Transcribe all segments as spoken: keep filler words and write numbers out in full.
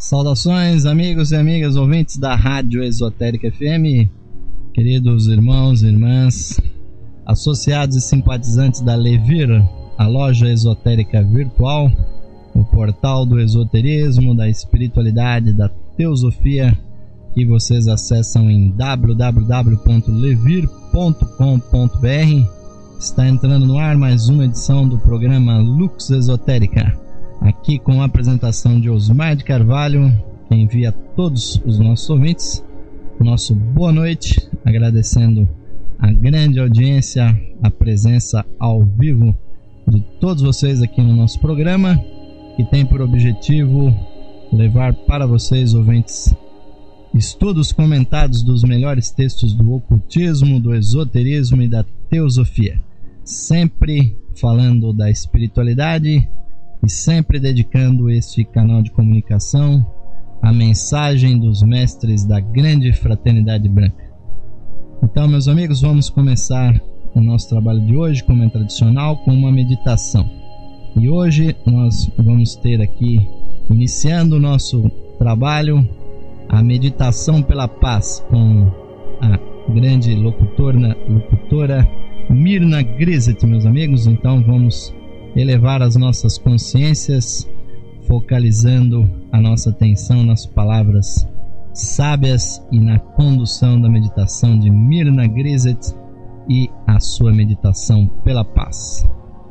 Saudações, amigos e amigas ouvintes da Rádio Esotérica F M, queridos irmãos e irmãs, associados e simpatizantes da Levir, a loja esotérica virtual, o portal do esoterismo, da espiritualidade, da teosofia, que vocês acessam em w w w ponto levir ponto com ponto b r. Está entrando no ar mais uma edição do programa Lux Esotérica, aqui com a apresentação de Osmar de Carvalho, que envia a todos os nossos ouvintes nosso boa noite, agradecendo a grande audiência, a presença ao vivo de todos vocês aqui no nosso programa, que tem por objetivo levar para vocês, ouvintes, estudos comentados dos melhores textos do ocultismo, do esoterismo e da teosofia, sempre falando da espiritualidade e sempre dedicando este canal de comunicação à mensagem dos mestres da grande fraternidade branca. Então, meus amigos, vamos começar o nosso trabalho de hoje, como é tradicional, com uma meditação. E hoje nós vamos ter aqui, iniciando o nosso trabalho, a meditação pela paz com a grande locutora, locutora Mirna Grizet, meus amigos. Então vamos elevar as nossas consciências, focalizando a nossa atenção nas palavras sábias e na condução da meditação de Mirna Grizet e a sua meditação pela paz.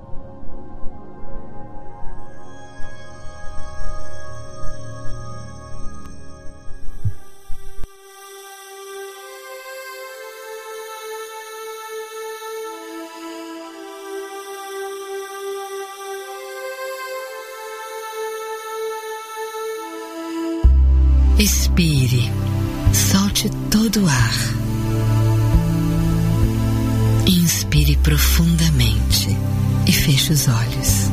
Expire, solte todo o ar. Inspire profundamente e feche os olhos.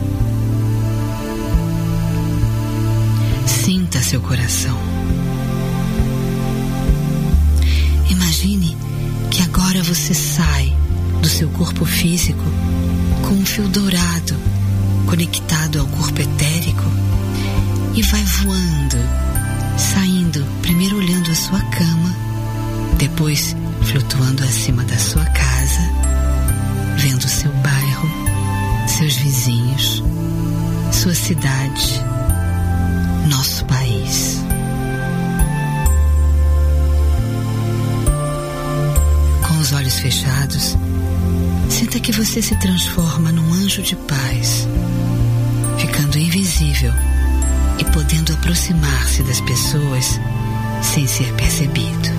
Sinta seu coração. Imagine que agora você sai do seu corpo físico com um fio dourado conectado ao corpo etérico e vai voando, saindo, primeiro olhando a sua cama, depois flutuando acima da sua casa, vendo seu bairro, seus vizinhos, sua cidade, nosso país. Com os olhos fechados, sinta que você se transforma num anjo de paz, ficando invisível e podendo aproximar-se das pessoas sem ser percebido.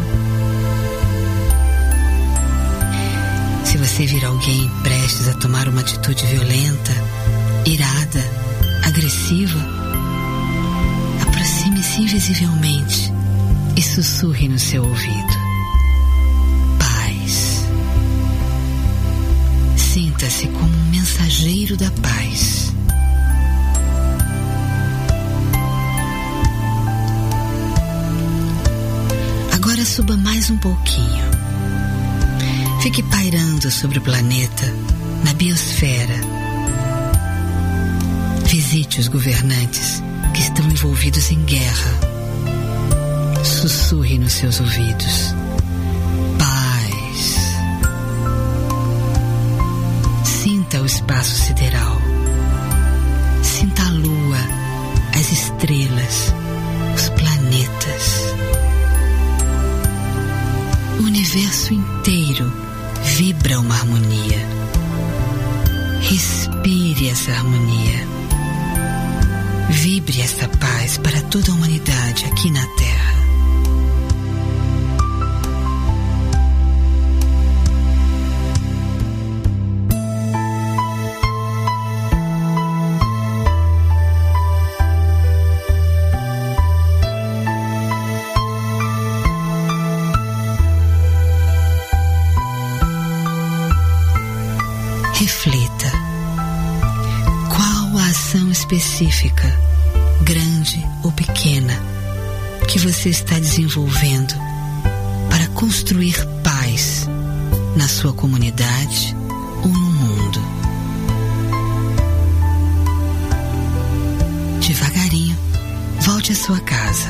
Se você vir alguém prestes a tomar uma atitude violenta, irada, agressiva, aproxime-se invisivelmente e sussurre no seu ouvido: paz. Sinta-se como um mensageiro da paz. Agora suba mais um pouquinho. Fique pairando sobre o planeta, na biosfera. Visite os governantes que estão envolvidos em guerra. Sussurre nos seus ouvidos: paz. Sinta o espaço sideral. Sinta a lua, as estrelas, os planetas. O universo inteiro vibra uma harmonia. Respire essa harmonia. Vibre essa paz para toda a humanidade aqui na Terra. Reflita. Qual a ação específica, grande ou pequena, que você está desenvolvendo para construir paz na sua comunidade ou no mundo? Devagarinho, volte à sua casa.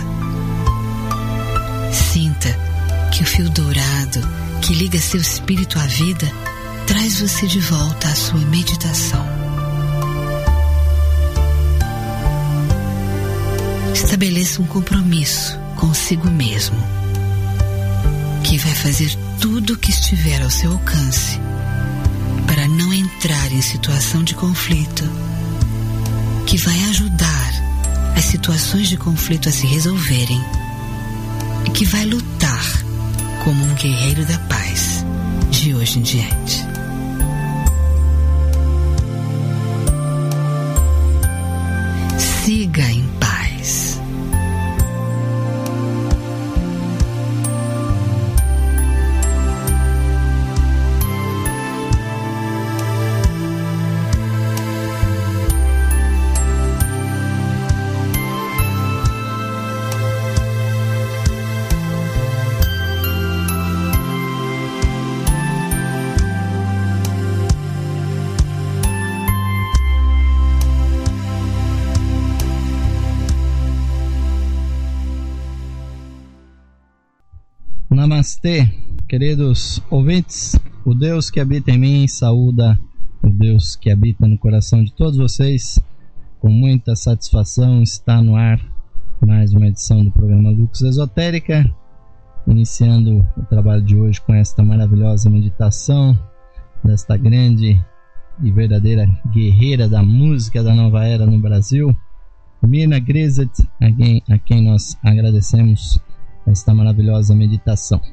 Sinta que o fio dourado que liga seu espírito à vida traz você de volta à sua meditação. Estabeleça um compromisso consigo mesmo, que vai fazer tudo o que estiver ao seu alcance para não entrar em situação de conflito, que vai ajudar as situações de conflito a se resolverem e que vai lutar como um guerreiro da paz de hoje em diante. Siga em paz. Namastê, queridos ouvintes. O Deus que habita em mim saúda o Deus que habita no coração de todos vocês. Com muita satisfação está no ar mais uma edição do programa Lux Esotérica, iniciando o trabalho de hoje com esta maravilhosa meditação desta grande e verdadeira guerreira da música da nova era no Brasil, Mirna Grizet, a quem, a quem nós agradecemos esta maravilhosa meditação.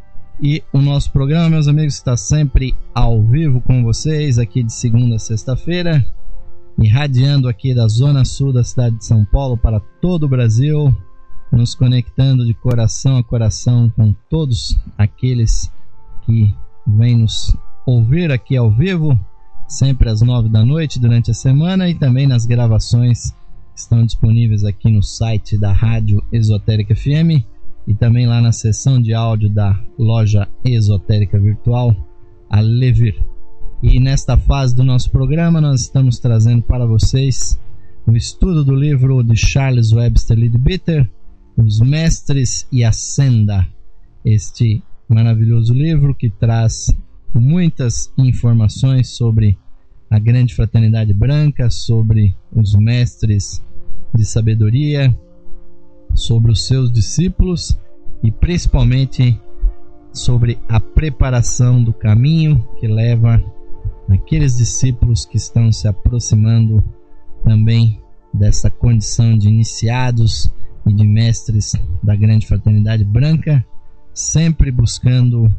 E o nosso programa, meus amigos, está sempre ao vivo com vocês, aqui de segunda a sexta-feira, irradiando aqui da zona sul da cidade de São Paulo para todo o Brasil, nos conectando de coração a coração com todos aqueles que vêm nos ouvir aqui ao vivo, sempre às nove da noite durante a semana, e também nas gravações que estão disponíveis aqui no site da Rádio Esotérica F M, e também lá na seção de áudio da loja esotérica virtual, a Levir. E nesta fase do nosso programa nós estamos trazendo para vocês o estudo do livro de Charles Webster Leadbeater, Os Mestres e a Senda. Este maravilhoso livro que traz muitas informações sobre a grande fraternidade branca, sobre os mestres de sabedoria, sobre os seus discípulos e principalmente sobre a preparação do caminho que leva aqueles discípulos que estão se aproximando também dessa condição de iniciados e de mestres da grande fraternidade branca, sempre buscando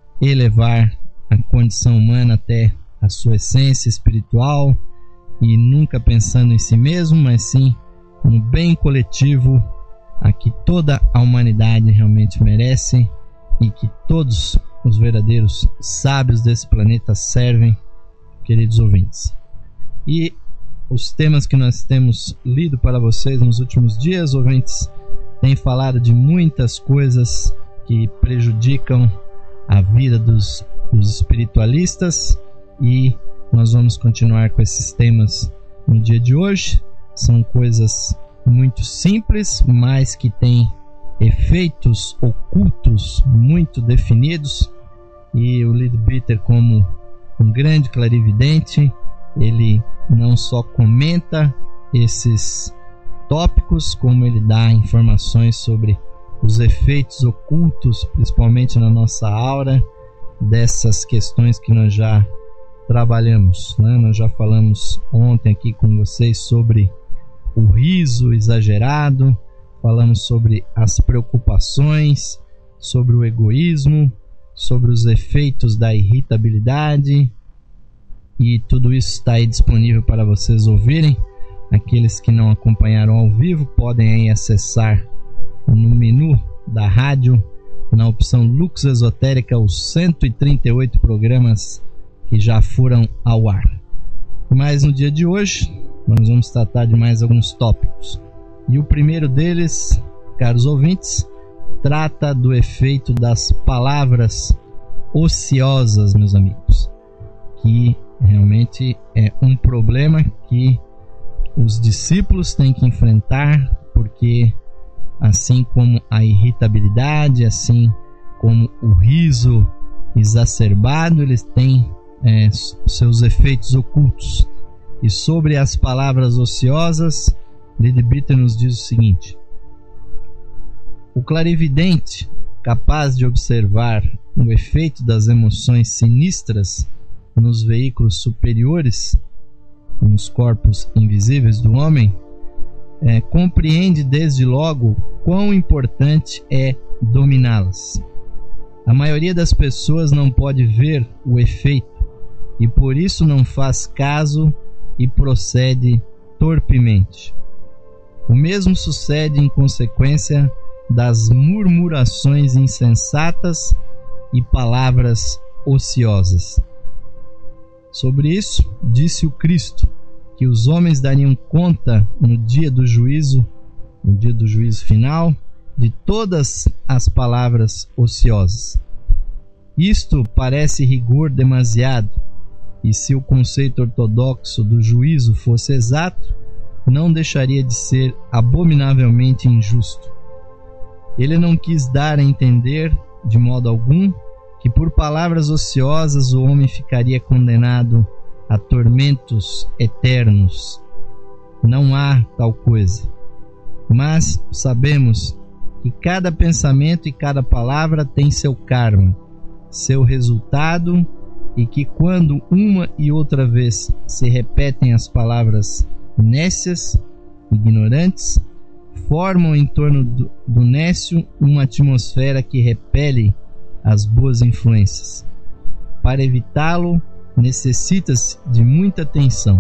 elevar a condição humana até a sua essência espiritual e nunca pensando em si mesmo, mas sim no bem coletivo a que toda a humanidade realmente merece e que todos os verdadeiros sábios desse planeta servem, queridos ouvintes. E os temas que nós temos lido para vocês nos últimos dias, ouvintes, têm falado de muitas coisas que prejudicam a vida dos, dos espiritualistas, e nós vamos continuar com esses temas no dia de hoje. São coisas muito simples, mas que têm efeitos ocultos muito definidos, e o Leadbeater, como um grande clarividente, ele não só comenta esses tópicos, como ele dá informações sobre os efeitos ocultos, principalmente na nossa aura, dessas questões que nós já trabalhamos, né? Nós já falamos ontem aqui com vocês sobre o riso exagerado, falamos sobre as preocupações, sobre o egoísmo, sobre os efeitos da irritabilidade, e tudo isso está aí disponível para vocês ouvirem. Aqueles que não acompanharam ao vivo podem aí acessar no menu da rádio, na opção Lux Esotérica, os cento e trinta e oito programas que já foram ao ar. Mas no dia de hoje nós vamos tratar de mais alguns tópicos. E o primeiro deles, caros ouvintes, trata do efeito das palavras ociosas, meus amigos, que realmente é um problema que os discípulos têm que enfrentar porque assim como a irritabilidade, assim como o riso exacerbado, eles têm é, seus efeitos ocultos. E sobre as palavras ociosas, Leadbeater nos diz o seguinte: o clarividente, capaz de observar o efeito das emoções sinistras nos veículos superiores, nos corpos invisíveis do homem, é, compreende desde logo quão importante é dominá-las. A maioria das pessoas não pode ver o efeito e por isso não faz caso e procede torpemente. O mesmo sucede em consequência das murmurações insensatas e palavras ociosas. Sobre isso, disse o Cristo que os homens dariam conta no dia do juízo, no dia do juízo final, de todas as palavras ociosas. Isto parece rigor demasiado, e se o conceito ortodoxo do juízo fosse exato, não deixaria de ser abominavelmente injusto. Ele não quis dar a entender, de modo algum, que por palavras ociosas o homem ficaria condenado a tormentos eternos. Não há tal coisa. Mas sabemos que cada pensamento e cada palavra tem seu karma, seu resultado, e que quando uma e outra vez se repetem as palavras nécias, ignorantes, formam em torno do, do nécio uma atmosfera que repele as boas influências. Para evitá-lo, necessita-se de muita atenção.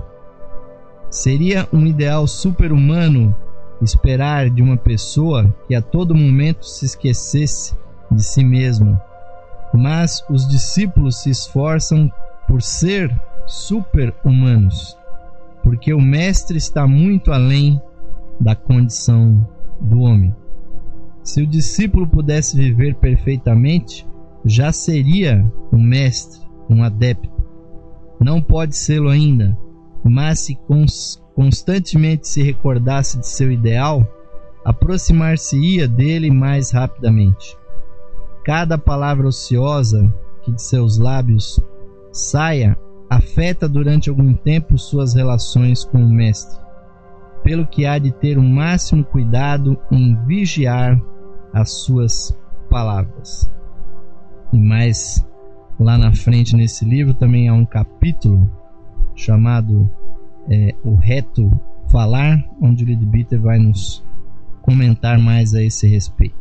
Seria um ideal super-humano esperar de uma pessoa que a todo momento se esquecesse de si mesma, mas os discípulos se esforçam por ser super-humanos, porque o Mestre está muito além da condição do homem. Se o discípulo pudesse viver perfeitamente, já seria um mestre, um adepto. Não pode sê-lo ainda, mas se cons- constantemente se recordasse de seu ideal, aproximar-se-ia dele mais rapidamente. Cada palavra ociosa que de seus lábios saia afeta durante algum tempo suas relações com o Mestre, pelo que há de ter o máximo cuidado em vigiar as suas palavras. E mais lá na frente nesse livro também há um capítulo chamado é, O Reto Falar, onde o Leadbeater vai nos comentar mais a esse respeito.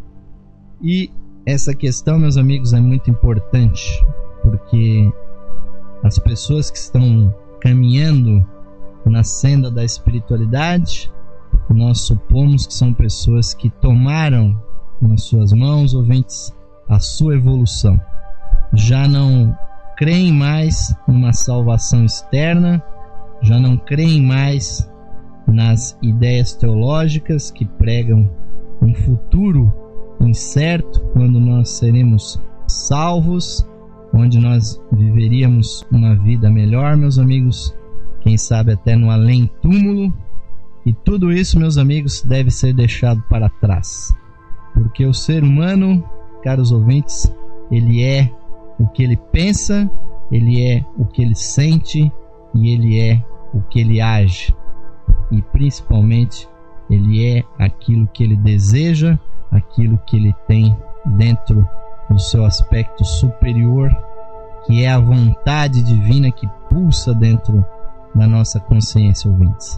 E essa questão, meus amigos, é muito importante, porque as pessoas que estão caminhando na senda da espiritualidade, nós supomos que são pessoas que tomaram nas suas mãos, ouvintes, a sua evolução. Já não creem mais numa salvação externa, já não creem mais nas ideias teológicas que pregam um futuro incerto, quando nós seremos salvos, onde nós viveríamos uma vida melhor, meus amigos, quem sabe até no além-túmulo. E tudo isso, meus amigos, deve ser deixado para trás, porque o ser humano, caros ouvintes, ele é o que ele pensa, ele é o que ele sente e ele é o que ele age, e principalmente ele é aquilo que ele deseja, aquilo que ele tem dentro do seu aspecto superior, que é a vontade divina que pulsa dentro da nossa consciência, ouvintes.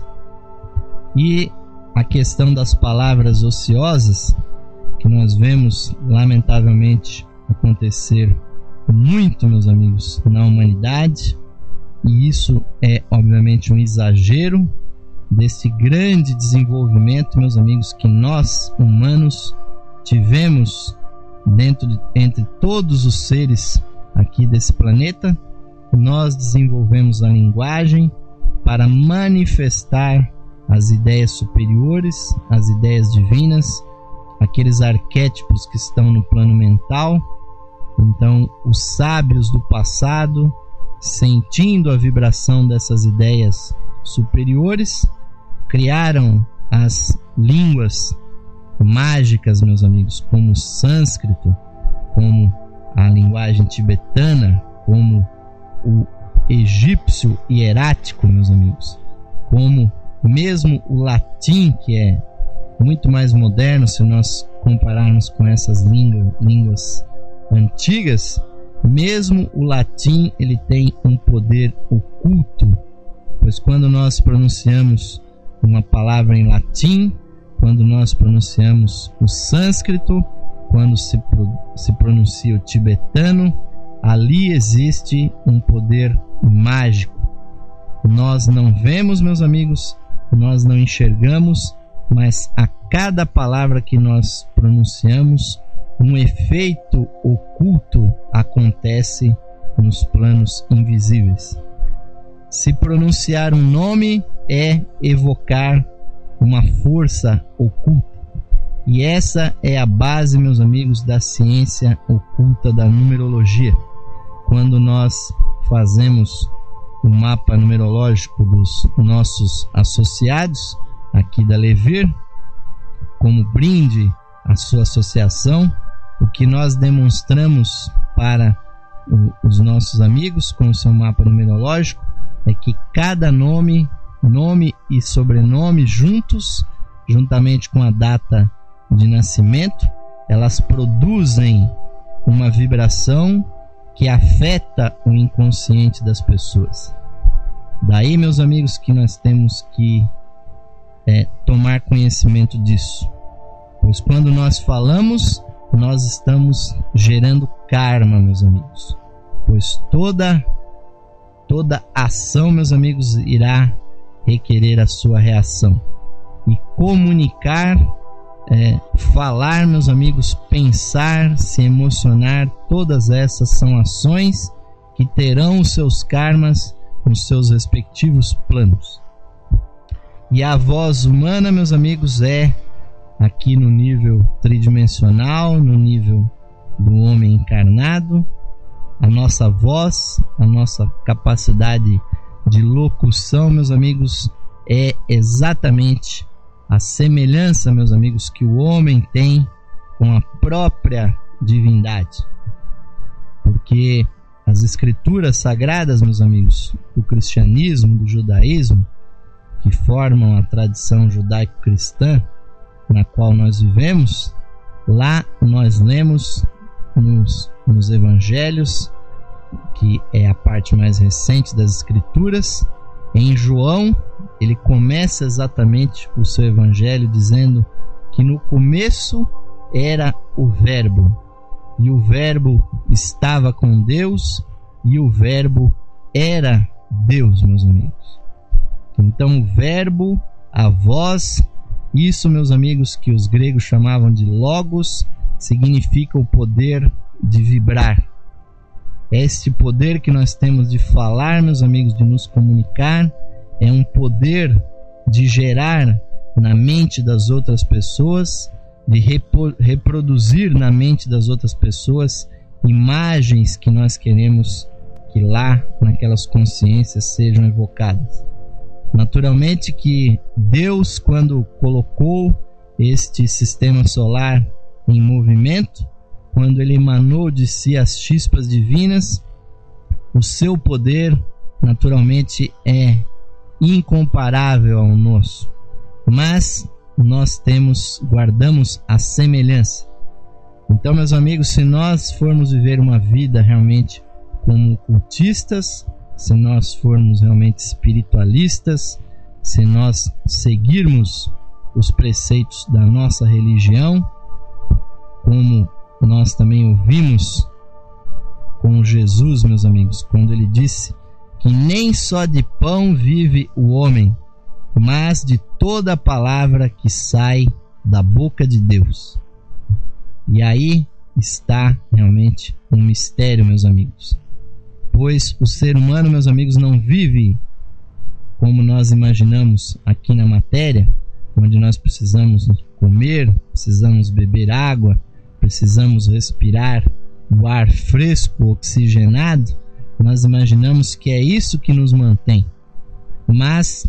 E a questão das palavras ociosas, que nós vemos lamentavelmente acontecer muito, meus amigos, na humanidade, e isso é obviamente um exagero desse grande desenvolvimento, meus amigos, que nós humanos tivemos dentro de, entre todos os seres aqui desse planeta. Nós desenvolvemos a linguagem para manifestar as ideias superiores, as ideias divinas, aqueles arquétipos que estão no plano mental. Então, os sábios do passado, sentindo a vibração dessas ideias superiores, criaram as línguas mágicas, meus amigos, como o sânscrito, como a linguagem tibetana, como o egípcio hierático, meus amigos, como mesmo o latim, que é muito mais moderno se nós compararmos com essas língua, línguas antigas. Mesmo o latim, ele tem um poder oculto, pois quando nós pronunciamos uma palavra em latim, quando nós pronunciamos o sânscrito, quando se, se pronuncia o tibetano, ali existe um poder mágico. Nós não vemos, meus amigos, nós não enxergamos, mas a cada palavra que nós pronunciamos, um efeito oculto acontece nos planos invisíveis. Se pronunciar um nome é evocar uma força oculta. E essa é a base, meus amigos, da ciência oculta da numerologia. Quando nós fazemos o mapa numerológico dos nossos associados aqui da Levir, como brinde à sua associação, o que nós demonstramos para os nossos amigos com o seu mapa numerológico é que cada nome, nome e sobrenome juntos, juntamente com a data de nascimento, elas produzem uma vibração que afeta o inconsciente das pessoas. Daí, meus amigos, que nós temos que é, tomar conhecimento disso, pois quando nós falamos, nós estamos gerando karma, meus amigos, pois toda toda ação, meus amigos, irá requerer a sua reação. E comunicar, é, falar, meus amigos, pensar, se emocionar, todas essas são ações que terão os seus karmas nos seus respectivos planos. E a voz humana, meus amigos, é aqui no nível tridimensional, no nível do homem encarnado, a nossa voz, a nossa capacidade de locução, meus amigos, é exatamente a semelhança, meus amigos, que o homem tem com a própria divindade. Porque as escrituras sagradas, meus amigos, do cristianismo, do judaísmo, que formam a tradição judaico-cristã na qual nós vivemos, lá nós lemos nos, nos evangelhos, que é a parte mais recente das escrituras. Em João, ele começa exatamente o seu evangelho dizendo que no começo era o Verbo, e o Verbo estava com Deus, e o Verbo era Deus, meus amigos. Então o Verbo, a voz, isso, meus amigos, que os gregos chamavam de logos, significa o poder de vibrar. Este poder que nós temos de falar, meus amigos, de nos comunicar, é um poder de gerar na mente das outras pessoas, de repo- reproduzir na mente das outras pessoas imagens que nós queremos que lá naquelas consciências sejam evocadas. Naturalmente que Deus, quando colocou este sistema solar em movimento, quando ele emanou de si as chispas divinas, o seu poder naturalmente é incomparável ao nosso, mas nós temos, guardamos a semelhança. Então, meus amigos, se nós formos viver uma vida realmente como cultistas, se nós formos realmente espiritualistas, se nós seguirmos os preceitos da nossa religião, como nós também ouvimos com Jesus, meus amigos, quando ele disse que nem só de pão vive o homem, mas de toda a palavra que sai da boca de Deus. E aí está realmente um mistério, meus amigos, pois o ser humano, meus amigos, não vive como nós imaginamos aqui na matéria, onde nós precisamos comer, precisamos beber água, precisamos respirar o ar fresco, oxigenado. Nós imaginamos que é isso que nos mantém, mas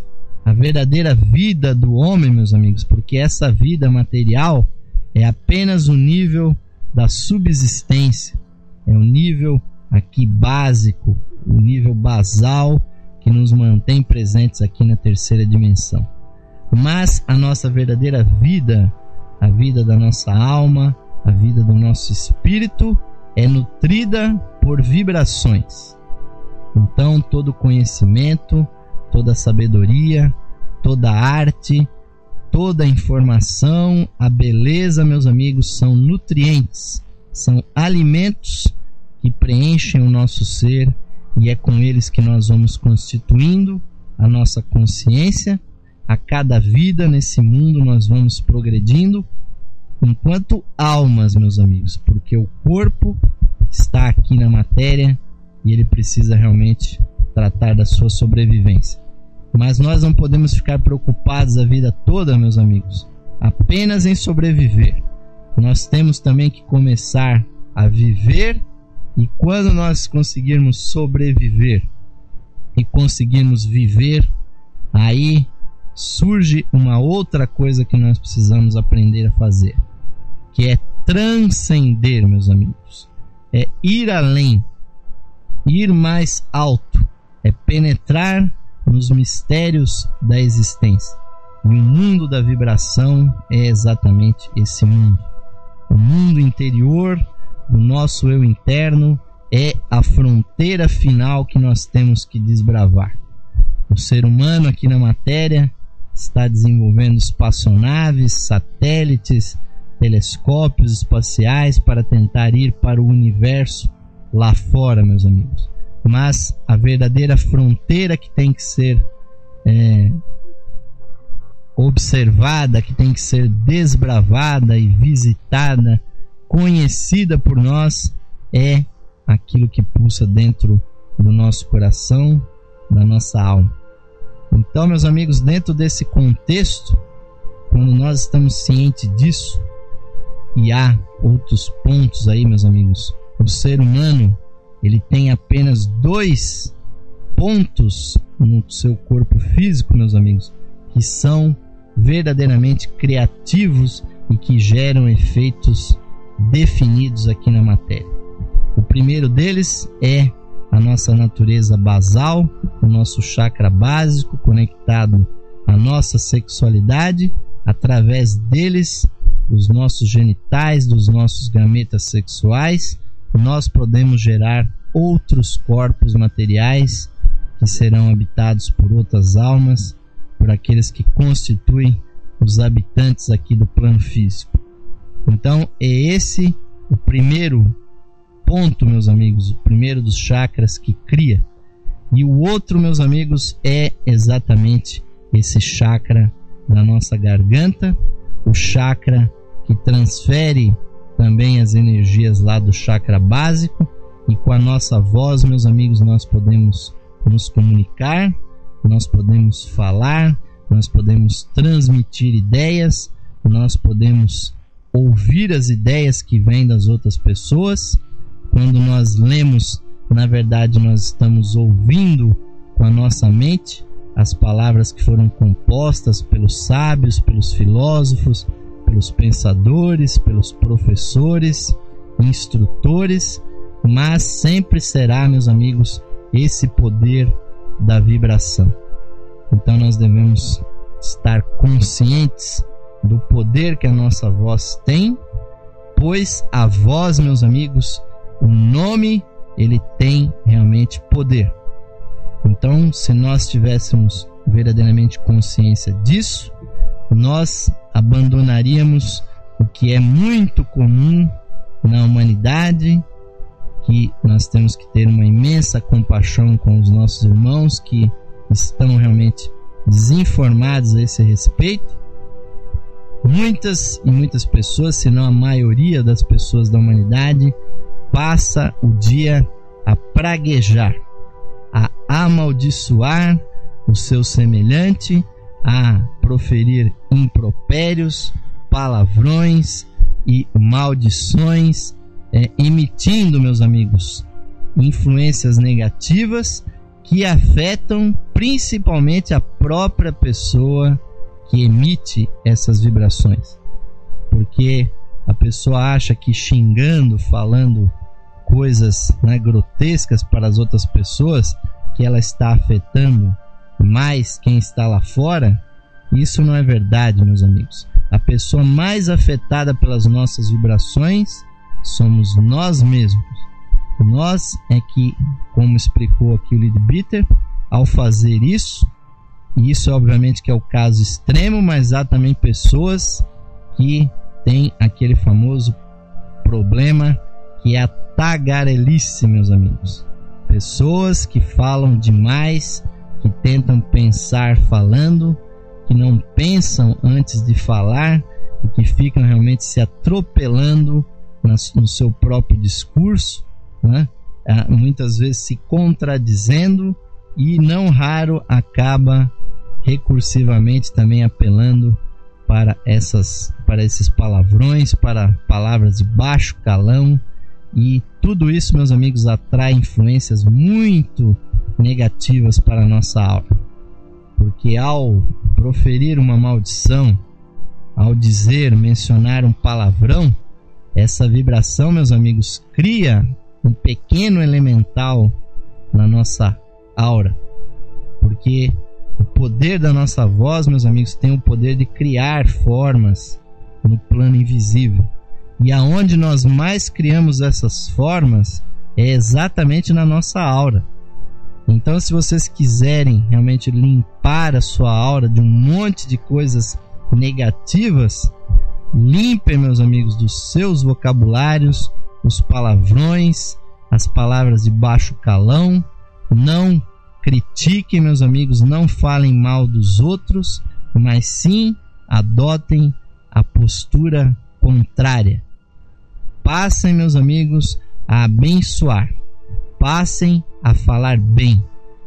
a verdadeira vida do homem, meus amigos, porque essa vida material é apenas o nível da subsistência, é o nível aqui básico, o nível basal que nos mantém presentes aqui na terceira dimensão. Mas a nossa verdadeira vida, a vida da nossa alma, a vida do nosso espírito, é nutrida por vibrações. Então todo conhecimento, toda sabedoria, toda arte, toda informação, a beleza, meus amigos, são nutrientes, são alimentos que preenchem o nosso ser, e é com eles que nós vamos constituindo a nossa consciência. A cada vida nesse mundo nós vamos progredindo enquanto almas, meus amigos, porque o corpo está aqui na matéria e ele precisa realmente tratar da sua sobrevivência. Mas nós não podemos ficar preocupados a vida toda, meus amigos, apenas em sobreviver. Nós temos também que começar a viver, e quando nós conseguirmos sobreviver e conseguirmos viver, aí surge uma outra coisa que nós precisamos aprender a fazer, que é transcender, meus amigos. É ir além, ir mais alto, é penetrar nos mistérios da existência. E o mundo da vibração é exatamente esse mundo. O mundo interior do nosso eu interno é a fronteira final que nós temos que desbravar. O ser humano aqui na matéria está desenvolvendo espaçonaves, satélites, telescópios espaciais para tentar ir para o universo lá fora, meus amigos. Mas a verdadeira fronteira que tem que ser é, observada, que tem que ser desbravada e visitada, conhecida por nós, é aquilo que pulsa dentro do nosso coração, da nossa alma. Então, meus amigos, dentro desse contexto, quando nós estamos cientes disso, e há outros pontos aí, meus amigos, o ser humano, ele tem apenas dois pontos no seu corpo físico, meus amigos, que são verdadeiramente criativos e que geram efeitos definidos aqui na matéria. O primeiro deles é a nossa natureza basal, o nosso chakra básico conectado à nossa sexualidade. Através deles, dos nossos genitais, dos nossos gametas sexuais, nós podemos gerar outros corpos materiais que serão habitados por outras almas, por aqueles que constituem os habitantes aqui do plano físico. Então é esse o primeiro ponto, meus amigos, o primeiro dos chakras que cria. E o outro, meus amigos, é exatamente esse chakra da nossa garganta, o chakra que transfere também as energias lá do chakra básico, e com a nossa voz, meus amigos, nós podemos nos comunicar, nós podemos falar, nós podemos transmitir ideias, nós podemos ouvir as ideias que vêm das outras pessoas. Quando nós lemos, na verdade nós estamos ouvindo com a nossa mente as palavras que foram compostas pelos sábios, pelos filósofos, pelos pensadores, pelos professores, instrutores, mas sempre será, meus amigos, esse poder da vibração. Então nós devemos estar conscientes do poder que a nossa voz tem, pois a voz, meus amigos, o nome, ele tem realmente poder. Então, se nós tivéssemos verdadeiramente consciência disso, nós abandonaríamos o que é muito comum na humanidade, que nós temos que ter uma imensa compaixão com os nossos irmãos que estão realmente desinformados a esse respeito. Muitas e muitas pessoas, se não a maioria das pessoas da humanidade, passa o dia a praguejar, a amaldiçoar o seu semelhante, a proferir impropérios, palavrões e maldições, é, emitindo, meus amigos, influências negativas que afetam principalmente a própria pessoa que emite essas vibrações. Porque a pessoa acha que xingando, falando coisas, né, grotescas para as outras pessoas, que ela está afetando mais quem está lá fora. Isso não é verdade, meus amigos. A pessoa mais afetada pelas nossas vibrações somos nós mesmos. Nós é que, como explicou aqui o Leadbeater, ao fazer isso, e isso obviamente que é o caso extremo, mas há também pessoas que têm aquele famoso problema que é a tagarelice, meus amigos. Pessoas que falam demais, que tentam pensar falando, que não pensam antes de falar e que ficam realmente se atropelando no seu próprio discurso, né? Muitas vezes se contradizendo e não raro acaba recursivamente também apelando para essas, para esses palavrões, para palavras de baixo calão, e tudo isso, meus amigos, atrai influências muito negativas para a nossa aura, porque ao proferir uma maldição, ao dizer, mencionar um palavrão, essa vibração, meus amigos, cria um pequeno elemental na nossa aura, porque o poder da nossa voz, meus amigos, tem o poder de criar formas no plano invisível. E aonde nós mais criamos essas formas é exatamente na nossa aura. Então, se vocês quiserem realmente limpar a sua aura de um monte de coisas negativas, limpem, meus amigos, dos seus vocabulários, os palavrões, as palavras de baixo calão. Não critiquem, meus amigos, não falem mal dos outros, mas sim adotem a postura contrária. Passem, meus amigos, a abençoar. Passem a falar bem.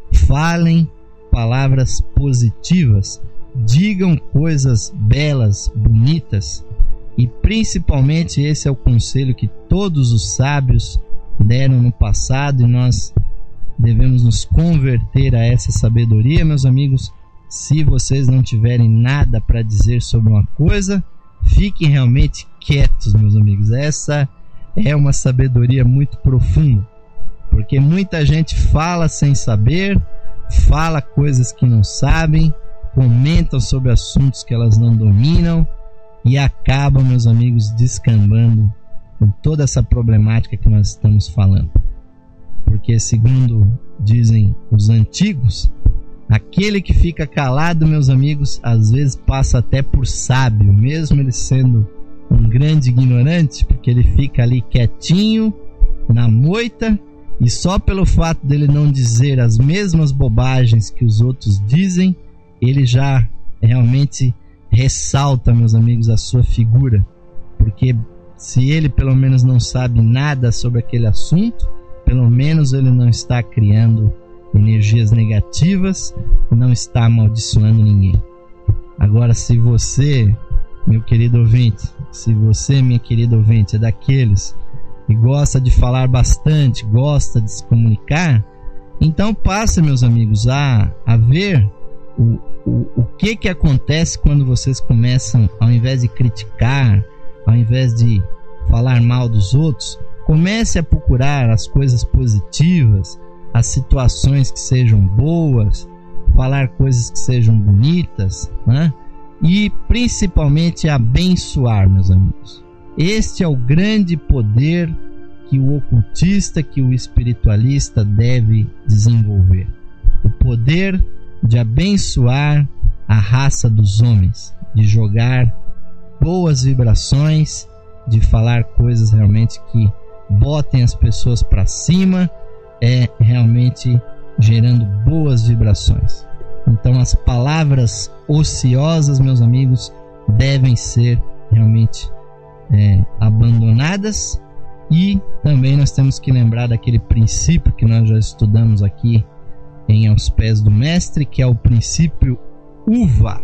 Falem palavras positivas. Digam coisas belas, bonitas. E principalmente esse é o conselho que todos os sábios deram no passado, e nós devemos nos converter a essa sabedoria, meus amigos. Se vocês não tiverem nada para dizer sobre uma coisa, fiquem realmente quietos, meus amigos. Essa é uma sabedoria muito profunda, porque muita gente fala sem saber, fala coisas que não sabem, comentam sobre assuntos que elas não dominam e acabam, meus amigos, descambando em toda essa problemática que nós estamos falando. Porque, segundo dizem os antigos, aquele que fica calado, meus amigos, às vezes passa até por sábio, mesmo ele sendo um grande ignorante, porque ele fica ali quietinho, na moita, e só pelo fato dele não dizer as mesmas bobagens que os outros dizem, ele já realmente ressalta, meus amigos, a sua figura. Porque se ele pelo menos não sabe nada sobre aquele assunto, pelo menos ele não está criando energias negativas, não está amaldiçoando ninguém. Agora, se você, meu querido ouvinte, se você, minha querida ouvinte, é daqueles que gosta de falar bastante, gosta de se comunicar, então passe, meus amigos, a, a ver o, o, o que que acontece quando vocês começam, ao invés de criticar, ao invés de falar mal dos outros, comece a procurar as coisas positivas, as situações que sejam boas, falar coisas que sejam bonitas, né? E principalmente abençoar, meus amigos. Este é o grande poder que o ocultista, que o espiritualista deve desenvolver. O poder de abençoar a raça dos homens, de jogar boas vibrações, de falar coisas realmente que botem as pessoas para cima, é realmente gerando boas vibrações. Então as palavras ociosas, meus amigos, devem ser realmente é, abandonadas. E também nós temos que lembrar daquele princípio que nós já estudamos aqui em Aos Pés do Mestre, que é o princípio uva.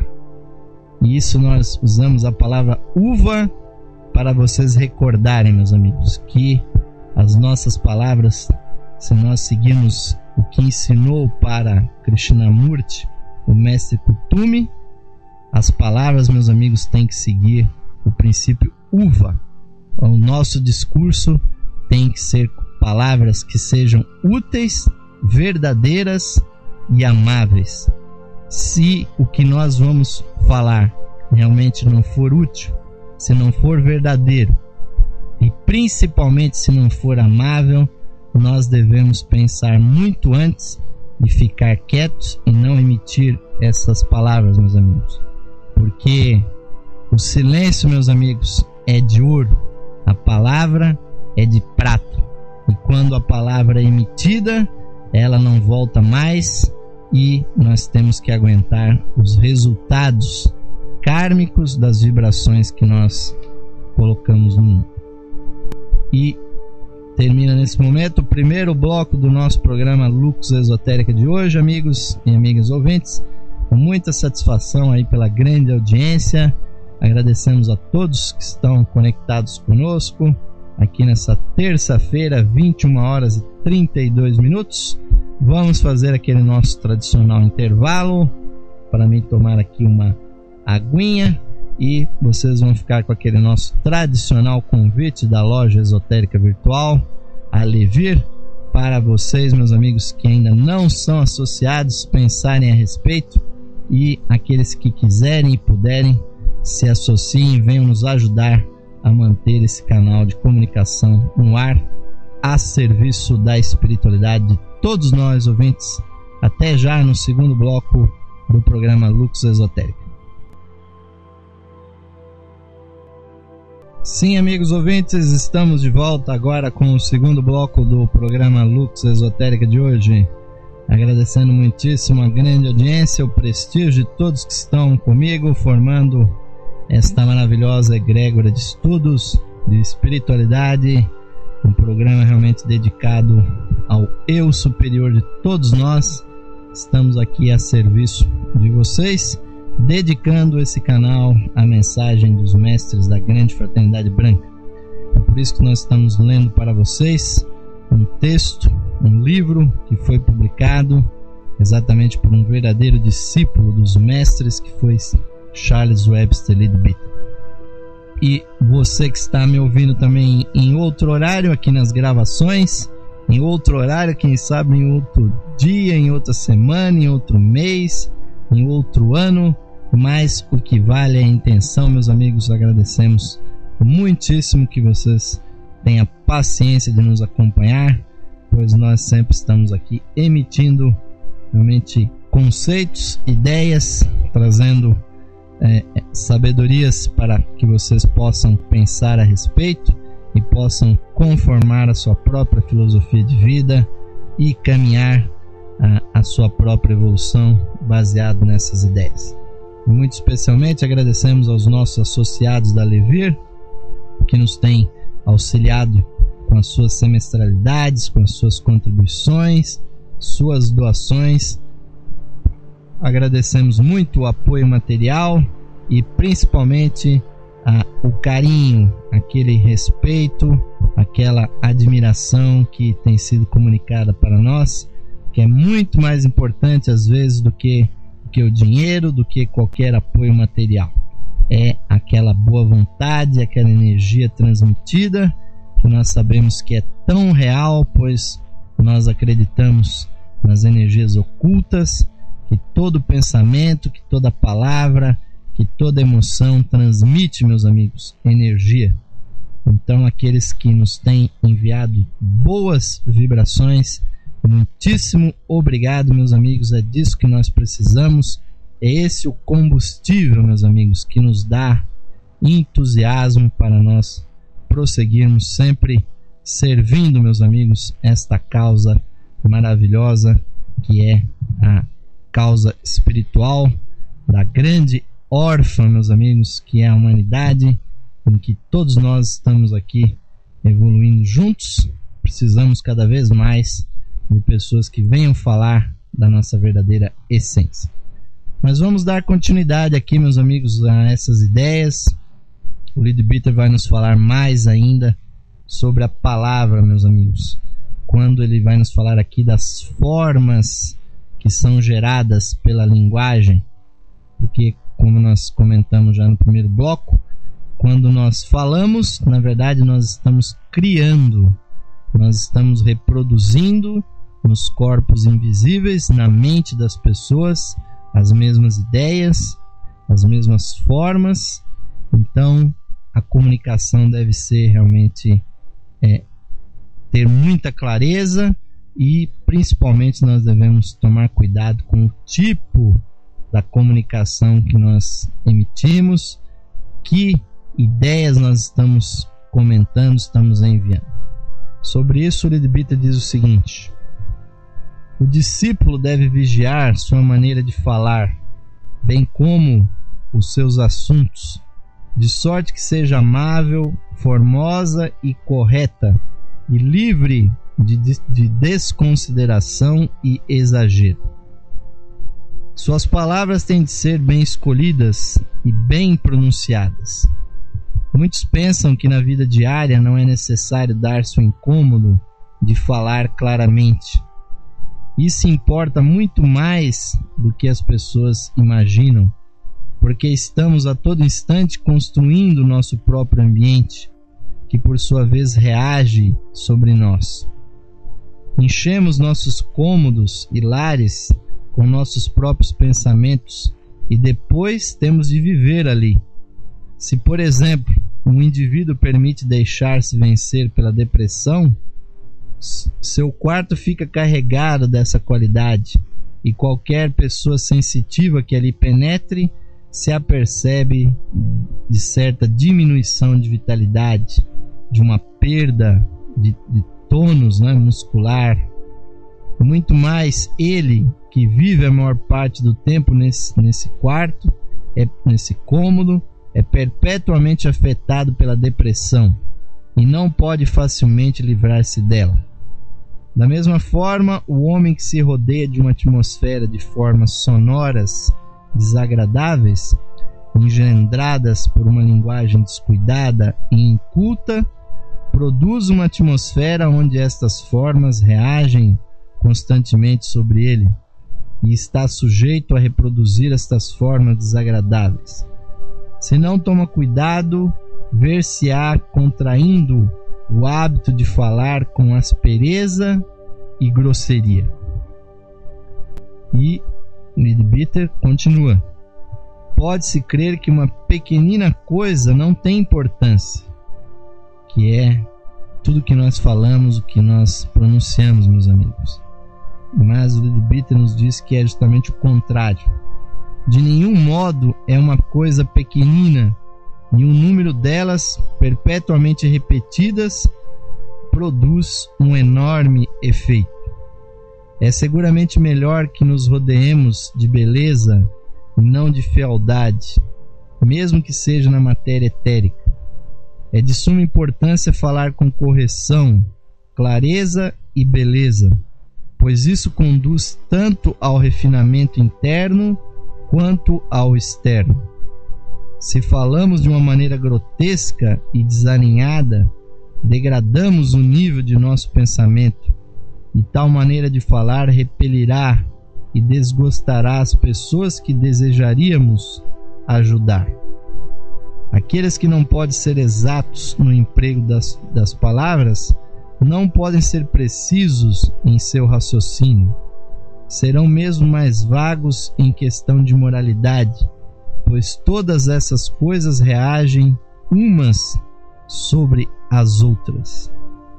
E isso nós usamos a palavra uva para vocês recordarem, meus amigos, que as nossas palavras se nós seguirmos o que ensinou para Krishnamurti, o mestre Kutumi, as palavras, meus amigos, têm que seguir o princípio uva. O nosso discurso tem que ser palavras que sejam úteis, verdadeiras e amáveis. Se o que nós vamos falar realmente não for útil, se não for verdadeiro e principalmente se não for amável, nós devemos pensar muito antes e ficar quietos e não emitir essas palavras, meus amigos. Porque o silêncio, meus amigos, é de ouro, a palavra é de prata. E quando a palavra é emitida, ela não volta mais e nós temos que aguentar os resultados kármicos das vibrações que nós colocamos no mundo. E termina nesse momento o primeiro bloco do nosso programa Lux Esotérica de hoje, amigos e amigas ouvintes. Com muita satisfação aí pela grande audiência. Agradecemos a todos que estão conectados conosco aqui nessa terça-feira, vinte e uma horas e trinta e dois minutos. Vamos fazer aquele nosso tradicional intervalo para mim tomar aqui uma aguinha e vocês vão ficar com aquele nosso tradicional convite da loja esotérica virtual, a Levir, para vocês, meus amigos que ainda não são associados, pensarem a respeito, e aqueles que quiserem e puderem se associem, venham nos ajudar a manter esse canal de comunicação no ar, a serviço da espiritualidade de todos nós ouvintes. Até já no segundo bloco do programa Lux Esotérica. Sim, amigos ouvintes, estamos de volta agora com o segundo bloco do programa Lux Esotérica de hoje. Agradecendo muitíssimo a grande audiência, o prestígio de todos que estão comigo, formando esta maravilhosa egrégora de estudos, de espiritualidade, um programa realmente dedicado ao eu superior de todos nós. Estamos aqui a serviço de vocês, dedicando esse canal à mensagem dos mestres da grande fraternidade branca. É por isso que nós estamos lendo para vocês um texto, um livro que foi publicado exatamente por um verdadeiro discípulo dos mestres, que foi Charles Webster Leadbeater. E você que está me ouvindo também em outro horário aqui nas gravações, em outro horário, quem sabe em outro dia, em outra semana, em outro mês, em outro ano, mas o que vale é a intenção, meus amigos. Agradecemos muitíssimo que vocês tenham paciência de nos acompanhar, pois nós sempre estamos aqui emitindo realmente conceitos, ideias, trazendo é, sabedorias para que vocês possam pensar a respeito e possam conformar a sua própria filosofia de vida e caminhar a, a sua própria evolução baseado nessas ideias. E muito especialmente agradecemos aos nossos associados da Levir, que nos têm auxiliado com as suas semestralidades, com as suas contribuições, suas doações. Agradecemos muito o apoio material e principalmente a, o carinho, aquele respeito, aquela admiração que tem sido comunicada para nós, que é muito mais importante às vezes do que, do que o dinheiro, do que qualquer apoio material. É aquela boa vontade, aquela energia transmitida, que nós sabemos que é tão real, pois nós acreditamos nas energias ocultas, que todo pensamento, que toda palavra, que toda emoção transmite, meus amigos, energia. Então, aqueles que nos têm enviado boas vibrações, muitíssimo obrigado, meus amigos. É disso que nós precisamos. É esse o combustível, meus amigos, que nos dá entusiasmo para nós prosseguirmos sempre servindo, meus amigos, esta causa maravilhosa que é a causa espiritual da grande órfã, meus amigos, que é a humanidade, em que todos nós estamos aqui evoluindo juntos. Precisamos cada vez mais de pessoas que venham falar da nossa verdadeira essência. Mas vamos dar continuidade aqui, meus amigos, a essas ideias. O Leadbeater vai nos falar mais ainda sobre a palavra, meus amigos. quando ele vai nos falar aqui das formas que são geradas pela linguagem, porque, como nós comentamos já no primeiro bloco, quando nós falamos, na verdade nós estamos criando, nós estamos reproduzindo nos corpos invisíveis, na mente das pessoas, as mesmas ideias, as mesmas formas. Então a comunicação deve ser realmente é, ter muita clareza, e principalmente nós devemos tomar cuidado com o tipo da comunicação que nós emitimos, que ideias nós estamos comentando, estamos enviando. Sobre isso, o Leadbeater diz o seguinte: o discípulo deve vigiar sua maneira de falar, bem como os seus assuntos, de sorte que seja amável, formosa e correta, e livre de, de desconsideração e exagero. Suas palavras têm de ser bem escolhidas e bem pronunciadas. Muitos pensam que na vida diária não é necessário dar-se o incômodo de falar claramente. Isso importa muito mais do que as pessoas imaginam, porque estamos a todo instante construindo o nosso próprio ambiente, que por sua vez reage sobre nós. Enchemos nossos cômodos e lares com nossos próprios pensamentos e depois temos de viver ali. Se, por exemplo, um indivíduo permite deixar-se vencer pela depressão, seu quarto fica carregado dessa qualidade, e qualquer pessoa sensitiva que ali penetre se apercebe de certa diminuição de vitalidade, de uma perda de, de tônus, né, muscular. Muito mais ele que vive a maior parte do tempo nesse, nesse quarto, é, nesse cômodo, é perpetuamente afetado pela depressão e não pode facilmente livrar-se dela. Da mesma forma, o homem que se rodeia de uma atmosfera de formas sonoras desagradáveis, engendradas por uma linguagem descuidada e inculta, produz uma atmosfera onde estas formas reagem constantemente sobre ele e está sujeito a reproduzir estas formas desagradáveis. Se não toma cuidado, ver-se-á contraindo o hábito de falar com aspereza e grosseria. E Leadbeater continua: pode-se crer que uma pequenina coisa não tem importância, que é tudo que nós falamos, o que nós pronunciamos, meus amigos. Mas o Leadbeater nos diz que é justamente o contrário. De nenhum modo é uma coisa pequenina, e um número delas, perpetuamente repetidas, produz um enorme efeito. É seguramente melhor que nos rodeemos de beleza e não de fealdade, mesmo que seja na matéria etérica. É de suma importância falar com correção, clareza e beleza, pois isso conduz tanto ao refinamento interno quanto ao externo. Se falamos de uma maneira grotesca e desalinhada, degradamos o nível de nosso pensamento, e tal maneira de falar repelirá e desgostará as pessoas que desejaríamos ajudar. Aqueles que não podem ser exatos no emprego das, das palavras não podem ser precisos em seu raciocínio. Serão mesmo mais vagos em questão de moralidade, pois todas essas coisas reagem umas sobre as outras.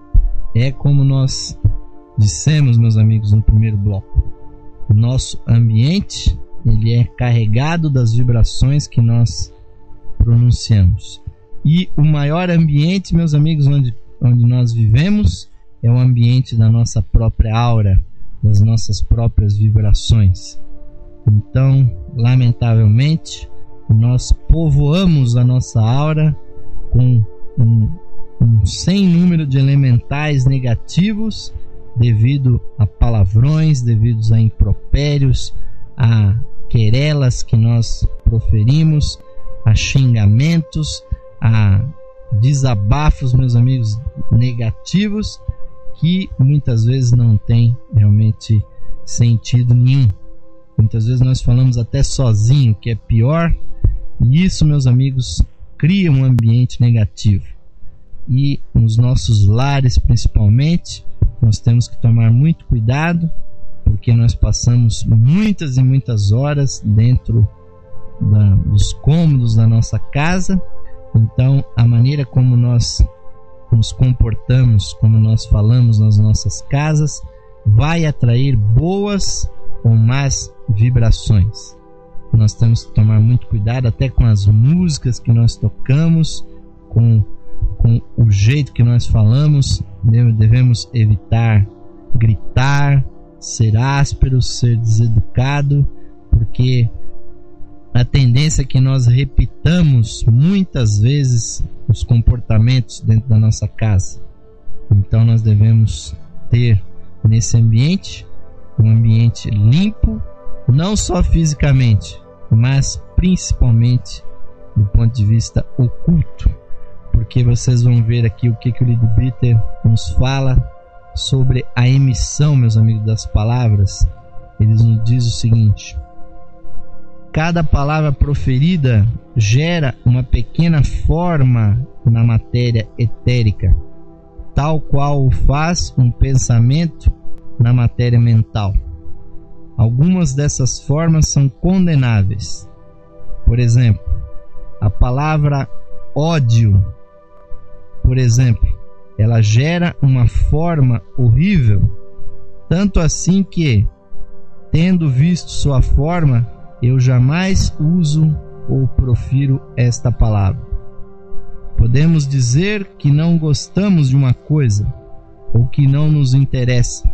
É como nós dissemos, meus amigos, no primeiro bloco. O nosso ambiente, ele é carregado das vibrações que nós pronunciamos. E o maior ambiente, meus amigos, onde, onde nós vivemos, é o ambiente da nossa própria aura, das nossas próprias vibrações. Então, lamentavelmente, nós povoamos a nossa aura com um, um sem número de elementais negativos, devido a palavrões, devido a impropérios, a querelas que nós proferimos, a xingamentos, a desabafos, meus amigos, negativos, que muitas vezes não tem realmente sentido nenhum. Muitas vezes nós falamos até sozinho, que é pior, e isso, meus amigos, cria um ambiente negativo. E nos nossos lares, principalmente, nós temos que tomar muito cuidado, porque nós passamos muitas e muitas horas dentro da, dos cômodos da nossa casa. Então, a maneira como nós nos comportamos, como nós falamos nas nossas casas, vai atrair boas ou más vibrações. Nós temos que tomar muito cuidado até com as músicas que nós tocamos, com, com o jeito que nós falamos. Devemos evitar gritar, ser áspero, ser deseducado, porque a tendência é que nós repitamos muitas vezes os comportamentos dentro da nossa casa. Então nós devemos ter nesse ambiente um ambiente limpo, não só fisicamente, mas principalmente do ponto de vista oculto, porque vocês vão ver aqui o que, que o Lido Bitter nos fala sobre a emissão, meus amigos, das palavras. Ele nos diz o seguinte: cada palavra proferida gera uma pequena forma na matéria etérica, tal qual o faz um pensamento na matéria mental. Algumas dessas formas são condenáveis. Por exemplo, a palavra ódio, por exemplo, ela gera uma forma horrível, tanto assim que, tendo visto sua forma, eu jamais uso ou profiro esta palavra. Podemos dizer que não gostamos de uma coisa ou que não nos interessa,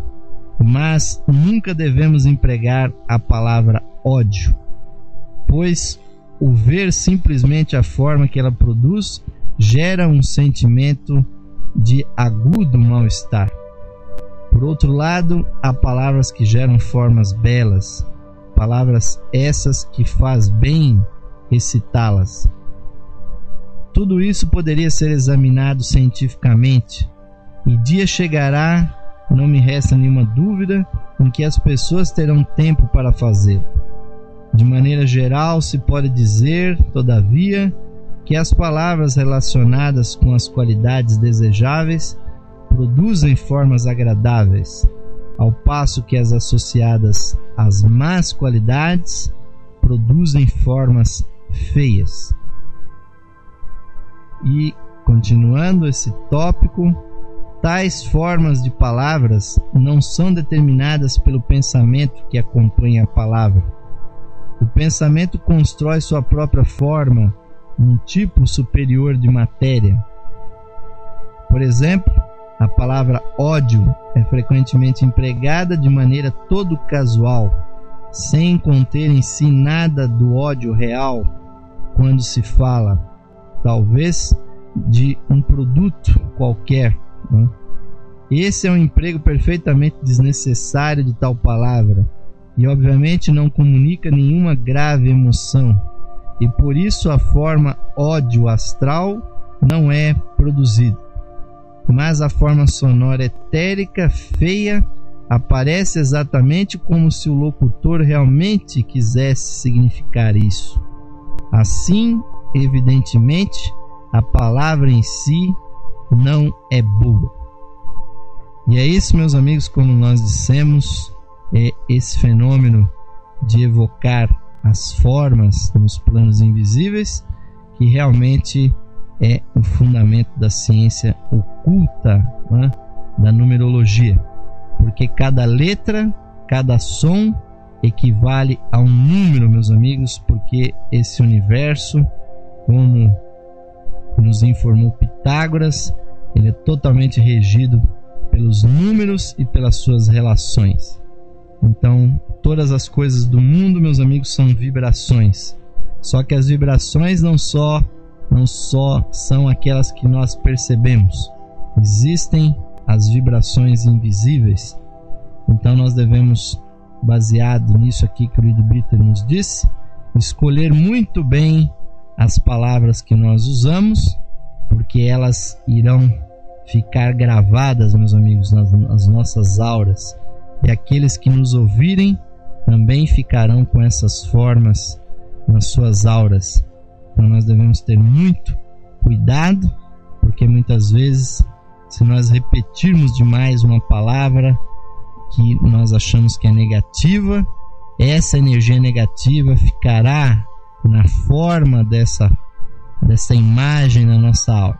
mas nunca devemos empregar a palavra ódio, pois o ver simplesmente a forma que ela produz gera um sentimento de agudo mal-estar. Por outro lado, há palavras que geram formas belas, palavras essas que faz bem recitá-las. Tudo isso poderia ser examinado cientificamente, e dia chegará, não me resta nenhuma dúvida, em que as pessoas terão tempo para fazer. De maneira geral, se pode dizer, todavia, que as palavras relacionadas com as qualidades desejáveis produzem formas agradáveis, ao passo que as associadas às más qualidades produzem formas feias. E, continuando esse tópico, tais formas de palavras não são determinadas pelo pensamento que acompanha a palavra. O pensamento constrói sua própria forma, um tipo superior de matéria. Por exemplo, a palavra ódio é frequentemente empregada de maneira todo casual, sem conter em si nada do ódio real, quando se fala, talvez, de um produto qualquer, né? Esse é um emprego perfeitamente desnecessário de tal palavra e obviamente não comunica nenhuma grave emoção, e por isso a forma ódio astral não é produzida. Mas a forma sonora etérica feia aparece exatamente como se o locutor realmente quisesse significar isso. Assim, evidentemente, a palavra em si não é boa. E é isso, meus amigos, como nós dissemos, é esse fenômeno de evocar as formas nos planos invisíveis que realmente é o fundamento da ciência oculta, né, da numerologia, porque cada letra, cada som equivale a um número, meus amigos, porque esse universo, como nos informou Pitágoras, ele é totalmente regido pelos números e pelas suas relações. Então, todas as coisas do mundo, meus amigos, são vibrações. Só que as vibrações não só não só são aquelas que nós percebemos. Existem as vibrações invisíveis. Então nós devemos, baseado nisso aqui que o Lido Bitter nos disse, escolher muito bem as palavras que nós usamos, porque elas irão ficar gravadas, meus amigos, nas, nas nossas auras. E aqueles que nos ouvirem também ficarão com essas formas nas suas auras. Então nós devemos ter muito cuidado, porque muitas vezes, se nós repetirmos demais uma palavra que nós achamos que é negativa, essa energia negativa ficará na forma dessa, dessa imagem na nossa aura.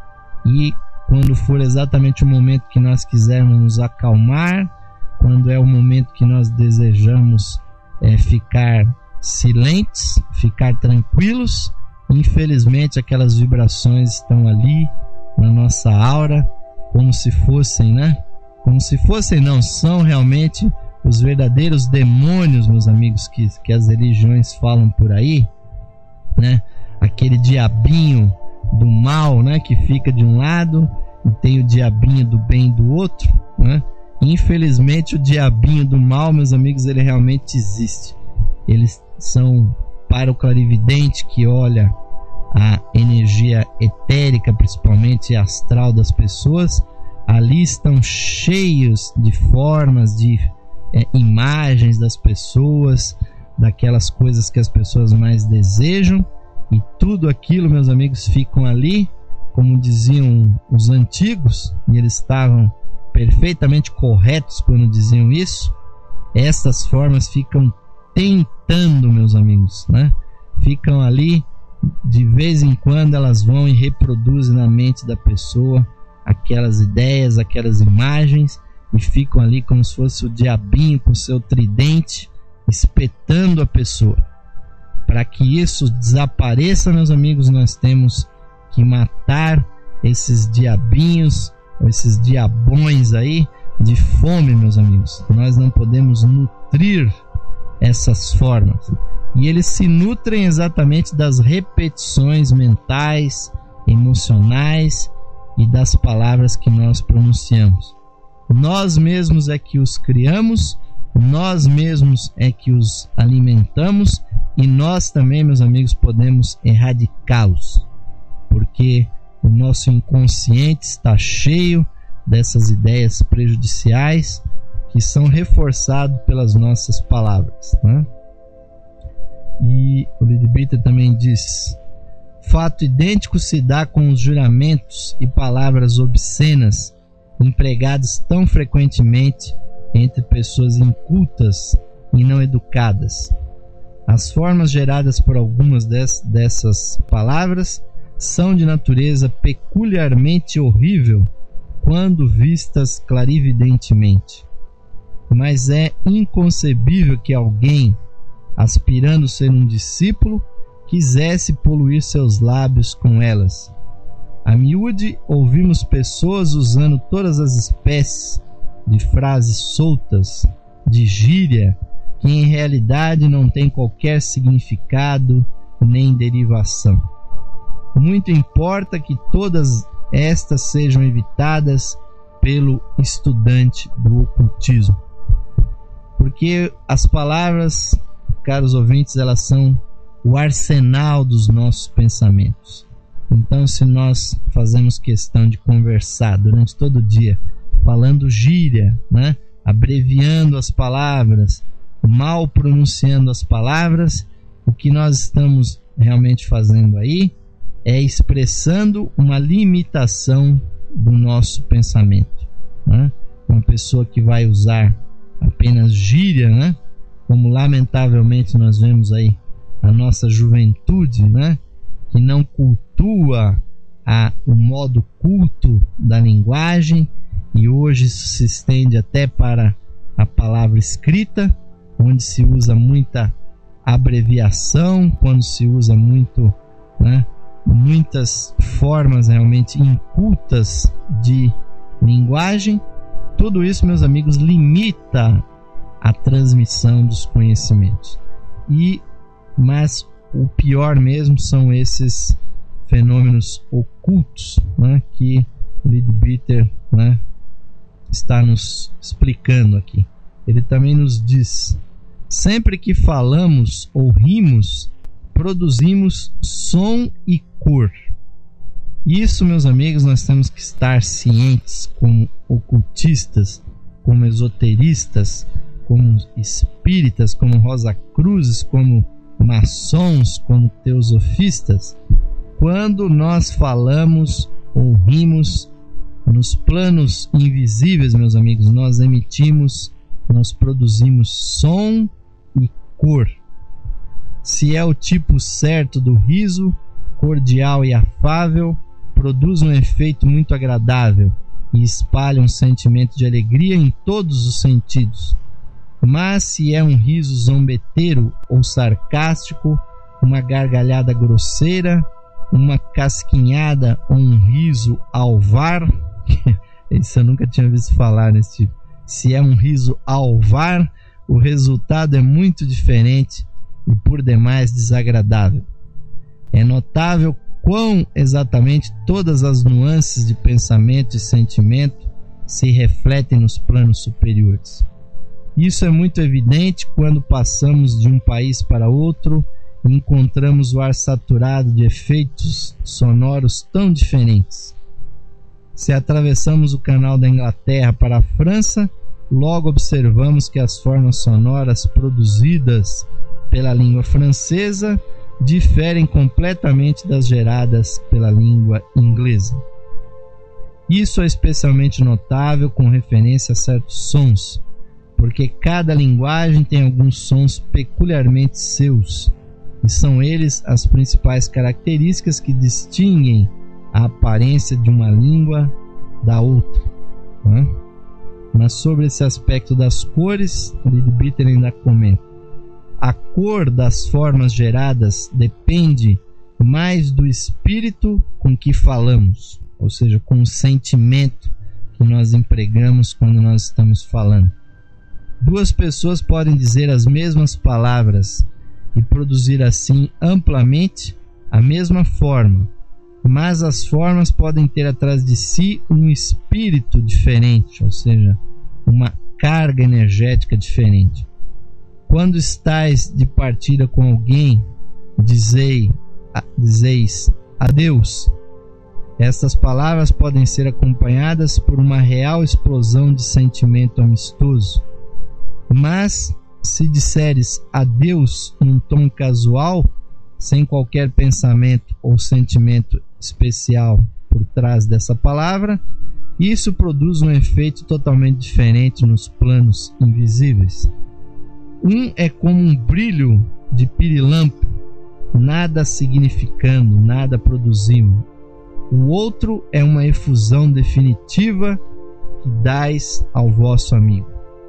E quando for exatamente o momento que nós quisermos nos acalmar, quando é o momento que nós desejamos é, ficar silentes, ficar tranquilos, infelizmente aquelas vibrações estão ali na nossa aura, como se fossem, né? Como se fossem, não, são realmente os verdadeiros demônios, meus amigos, que, que as religiões falam por aí, né? Aquele diabinho do mal, né? Que fica de um lado e tem o diabinho do bem do outro, né? Infelizmente o diabinho do mal, meus amigos, ele realmente existe. Eles são, para o clarividente que olha a energia etérica, principalmente astral das pessoas, ali estão cheios de formas, de é, imagens das pessoas, daquelas coisas que as pessoas mais desejam, e tudo aquilo, meus amigos, ficam ali, como diziam os antigos, e eles estavam perfeitamente corretos quando diziam isso. Essas formas ficam tentando, meus amigos, né? Ficam ali, de vez em quando elas vão e reproduzem na mente da pessoa aquelas ideias, aquelas imagens, e ficam ali como se fosse o diabinho com seu tridente espetando a pessoa. Para que isso desapareça, meus amigos, nós temos que matar esses diabinhos, esses diabões aí de fome, meus amigos. Nós não podemos nutrir essas formas, e eles se nutrem exatamente das repetições mentais, emocionais e das palavras que nós pronunciamos. Nós mesmos é que os criamos, nós mesmos é que os alimentamos, e nós também, meus amigos, podemos erradicá-los, porque o nosso inconsciente está cheio dessas ideias prejudiciais que são reforçadas pelas nossas palavras, né? E o Leadbeater também diz: fato idêntico se dá com os juramentos e palavras obscenas empregados tão frequentemente entre pessoas incultas e não educadas. As formas geradas por algumas des- dessas palavras são de natureza peculiarmente horrível quando vistas clarividentemente, mas é inconcebível que alguém, aspirando ser um discípulo, quisesse poluir seus lábios com elas. A miúde ouvimos pessoas usando todas as espécies de frases soltas, de gíria, que em realidade não tem qualquer significado nem derivação. Muito importa que todas estas sejam evitadas pelo estudante do ocultismo, porque as palavras, caros ouvintes, elas são o arsenal dos nossos pensamentos. Então, se nós fazemos questão de conversar durante todo o dia, falando gíria, né? Abreviando as palavras, mal pronunciando as palavras, o que nós estamos realmente fazendo aí é expressando uma limitação do nosso pensamento, né? Uma pessoa que vai usar apenas gíria, né? Como lamentavelmente nós vemos aí a nossa juventude, né? Que não cultua a, o modo culto da linguagem, e hoje isso se estende até para a palavra escrita, onde se usa muita abreviação, quando se usa muito, né, muitas formas realmente incultas de linguagem. Tudo isso, meus amigos, limita a transmissão dos conhecimentos. E, mas o pior mesmo são esses fenômenos ocultos, né, que Leadbeater, né, está nos explicando aqui. Ele também nos diz: sempre que falamos ou rimos, produzimos som e cor. Isso, meus amigos, nós temos que estar cientes, como ocultistas, como esoteristas, como espíritas, como Rosacruzes, como maçons, como teosofistas. Quando nós falamos ou rimos nos planos invisíveis, meus amigos, nós emitimos, nós produzimos som e cor. Se é o tipo certo do riso, cordial e afável, produz um efeito muito agradável e espalha um sentimento de alegria em todos os sentidos. Mas se é um riso zombeteiro ou sarcástico, uma gargalhada grosseira, uma casquinhada ou um riso alvar, isso eu nunca tinha visto falar nesse tipo. Se é um riso alvar, o resultado é muito diferente e por demais desagradável. É notável quão exatamente todas as nuances de pensamento e sentimento se refletem nos planos superiores. Isso é muito evidente quando passamos de um país para outro e encontramos o ar saturado de efeitos sonoros tão diferentes. Se atravessamos o canal da Inglaterra para a França, logo observamos que as formas sonoras produzidas pela língua francesa diferem completamente das geradas pela língua inglesa. Isso é especialmente notável com referência a certos sons, porque cada linguagem tem alguns sons peculiarmente seus, e são eles as principais características que distinguem a aparência de uma língua da outra. Né? Mas sobre esse aspecto das cores, Leadbeater ainda comenta: a cor das formas geradas depende mais do espírito com que falamos, ou seja, com o sentimento que nós empregamos quando nós estamos falando. Duas pessoas podem dizer as mesmas palavras e produzir assim amplamente a mesma forma, mas as formas podem ter atrás de si um espírito diferente, ou seja, uma carga energética diferente. Quando estais de partida com alguém, dizei, dizeis adeus. Estas palavras podem ser acompanhadas por uma real explosão de sentimento amistoso. Mas, se disseres adeus num tom casual, sem qualquer pensamento ou sentimento especial por trás dessa palavra, isso produz um efeito totalmente diferente nos planos invisíveis. Um é como um brilho de pirilampo, nada significando, nada produzindo. O outro é uma efusão definitiva que dais ao vosso amigo.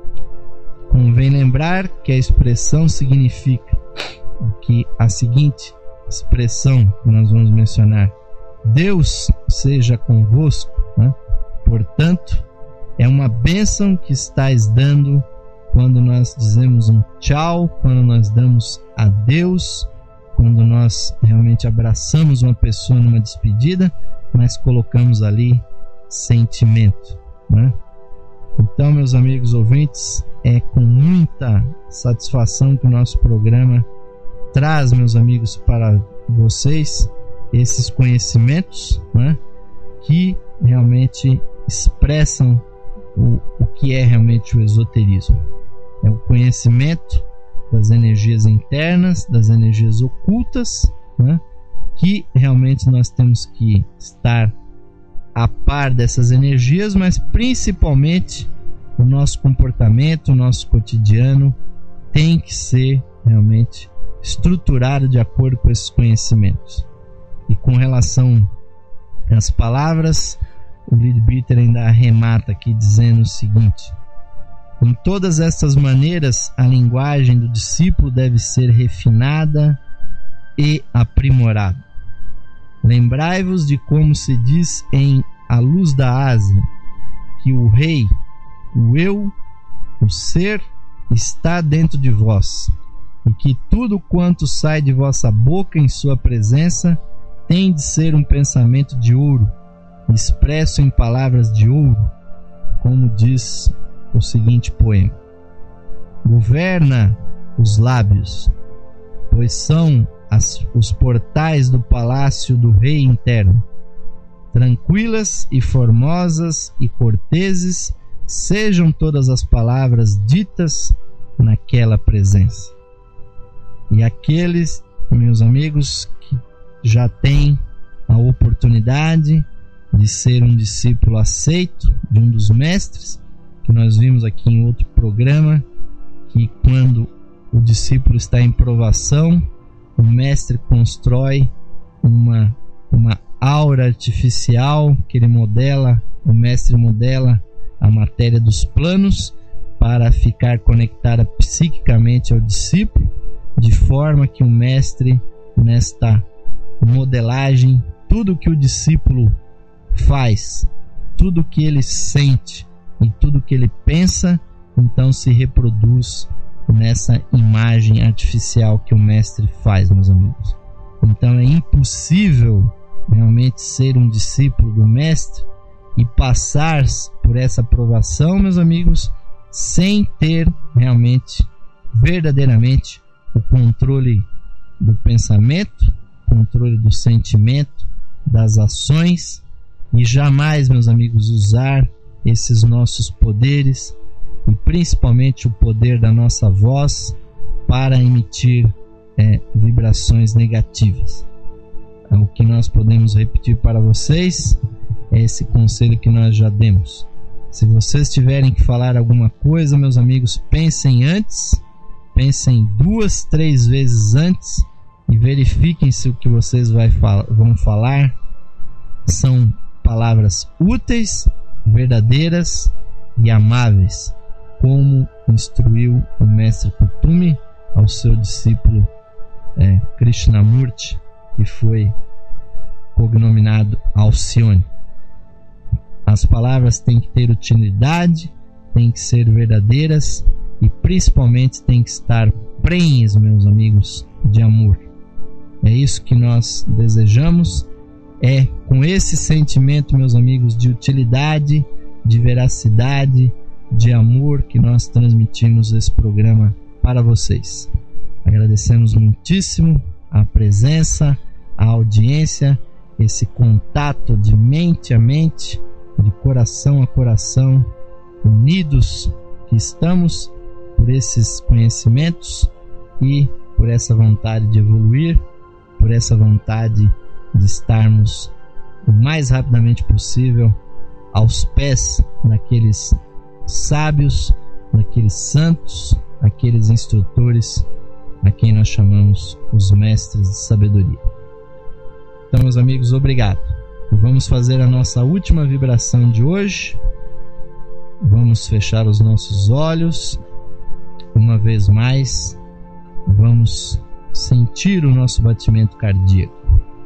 Convém lembrar que a expressão significa que a seguinte expressão que nós vamos mencionar: Deus seja convosco, né? Portanto, é uma bênção que estais dando quando nós dizemos um tchau, quando nós damos adeus, quando nós realmente abraçamos uma pessoa numa despedida, mas colocamos ali sentimento, né? Então, meus amigos ouvintes, é com muita satisfação que o nosso programa traz, meus amigos, para vocês esses conhecimentos, né, que realmente expressam o, o que é realmente o esoterismo. É o conhecimento das energias internas, das energias ocultas, né, que realmente nós temos que estar a par dessas energias, mas principalmente o nosso comportamento, o nosso cotidiano tem que ser realmente estruturado de acordo com esses conhecimentos. E com relação às palavras, o Leadbeater ainda arremata aqui dizendo o seguinte: em todas estas maneiras, a linguagem do discípulo deve ser refinada e aprimorada. Lembrai-vos de como se diz em A Luz da Ásia, que o rei, o eu, o ser, está dentro de vós, e que tudo quanto sai de vossa boca em sua presença tem de ser um pensamento de ouro, expresso em palavras de ouro, como diz o seguinte poema: governa os lábios, pois são as, os portais do palácio do rei interno. tranquilas e formosas e corteses sejam todas as palavras ditas naquela presença. E aqueles, meus amigos, que já têm a oportunidade de ser um discípulo aceito de um dos mestres, que nós vimos aqui em outro programa, que quando o discípulo está em provação, o mestre constrói uma, uma aura artificial que ele modela, o mestre modela a matéria dos planos para ficar conectada psiquicamente ao discípulo, de forma que o mestre, nesta modelagem, tudo que o discípulo faz, tudo que ele sente e tudo que ele pensa, então se reproduz nessa imagem artificial que o mestre faz, meus amigos. Então é impossível realmente ser um discípulo do mestre e passar por essa provação, meus amigos, sem ter realmente, verdadeiramente, o controle do pensamento, controle do sentimento, das ações, e jamais, meus amigos, usar esses nossos poderes e principalmente o poder da nossa voz para emitir é, vibrações negativas. O que nós podemos repetir para vocês é esse conselho que nós já demos. Se vocês tiverem que falar alguma coisa, meus amigos, pensem antes, pensem duas, três vezes antes e verifiquem se o que vocês vai fal- vão falar são palavras úteis, verdadeiras e amáveis, como instruiu o mestre Kutumi ao seu discípulo é, Krishnamurti, que foi cognominado Alcione. As palavras têm que ter utilidade, têm que ser verdadeiras e principalmente têm que estar prenhes, meus amigos, de amor. É isso que nós desejamos. É com esse sentimento, meus amigos, de utilidade, de veracidade, de amor que nós transmitimos esse programa para vocês. Agradecemos muitíssimo a presença, a audiência, esse contato de mente a mente, de coração a coração, unidos que estamos por esses conhecimentos e por essa vontade de evoluir, por essa vontade de estarmos o mais rapidamente possível aos pés daqueles sábios, daqueles santos, aqueles instrutores a quem nós chamamos os mestres de sabedoria. Então, meus amigos, obrigado. E vamos fazer a nossa última vibração de hoje. Vamos fechar os nossos olhos. Uma vez mais, vamos sentir o nosso batimento cardíaco.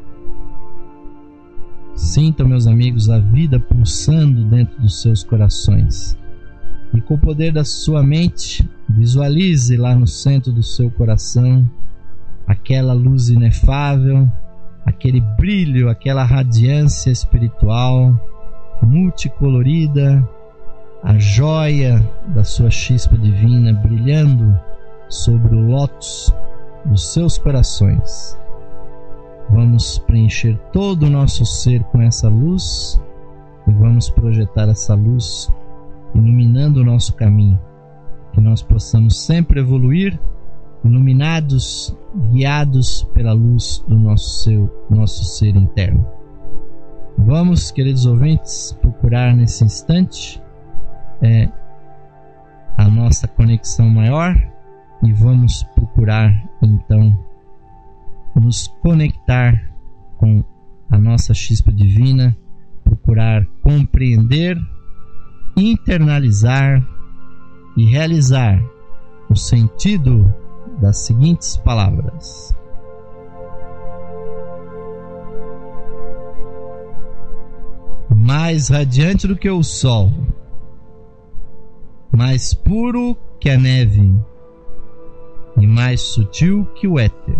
Sintam, meus amigos, a vida pulsando dentro dos seus corações. E com o poder da sua mente, visualize lá no centro do seu coração aquela luz inefável, aquele brilho, aquela radiância espiritual multicolorida, a joia da sua chispa divina brilhando sobre o lótus dos seus corações. Vamos preencher todo o nosso ser com essa luz e vamos projetar essa luz iluminando o nosso caminho, que nós possamos sempre evoluir, iluminados, guiados pela luz do nosso ser, nosso ser interno. Vamos, queridos ouvintes, procurar nesse instante é, a nossa conexão maior e vamos procurar então nos conectar com a nossa chispa divina, procurar compreender, internalizar e realizar o sentido das seguintes palavras: mais radiante do que o sol, mais puro que a neve e mais sutil que o éter,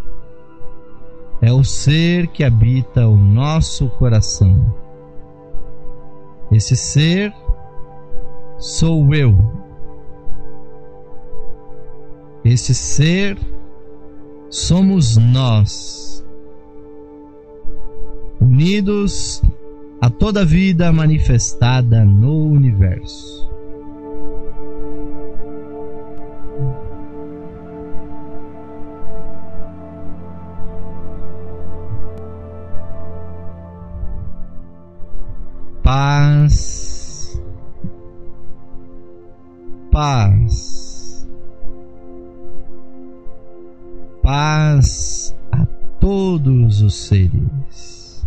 é o ser que habita o nosso coração. Esse ser sou eu. Esse ser somos nós, unidos a toda vida manifestada no universo. Paz, paz, paz a todos os seres.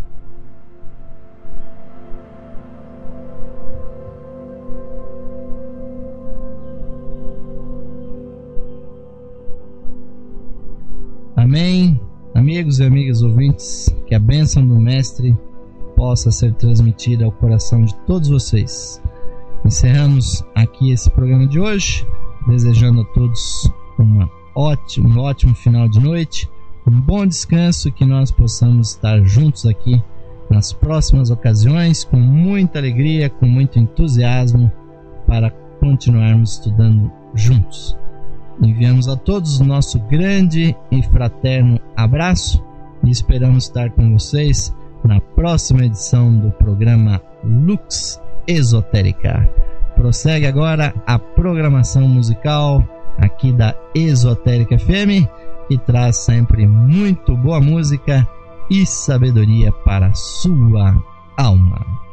Amém, amigos e amigas ouvintes, que a bênção do Mestre possa ser transmitida ao coração de todos vocês. Encerramos aqui esse programa de hoje, desejando a todos uma ótimo, um ótimo final de noite, um bom descanso e que nós possamos estar juntos aqui nas próximas ocasiões, com muita alegria, com muito entusiasmo, para continuarmos estudando juntos. Enviamos a todos o nosso grande e fraterno abraço e esperamos estar com vocês na próxima edição do programa Lux Esotérica. Prossegue agora a programação musical aqui da Esotérica F M, que traz sempre muito boa música e sabedoria para a sua alma.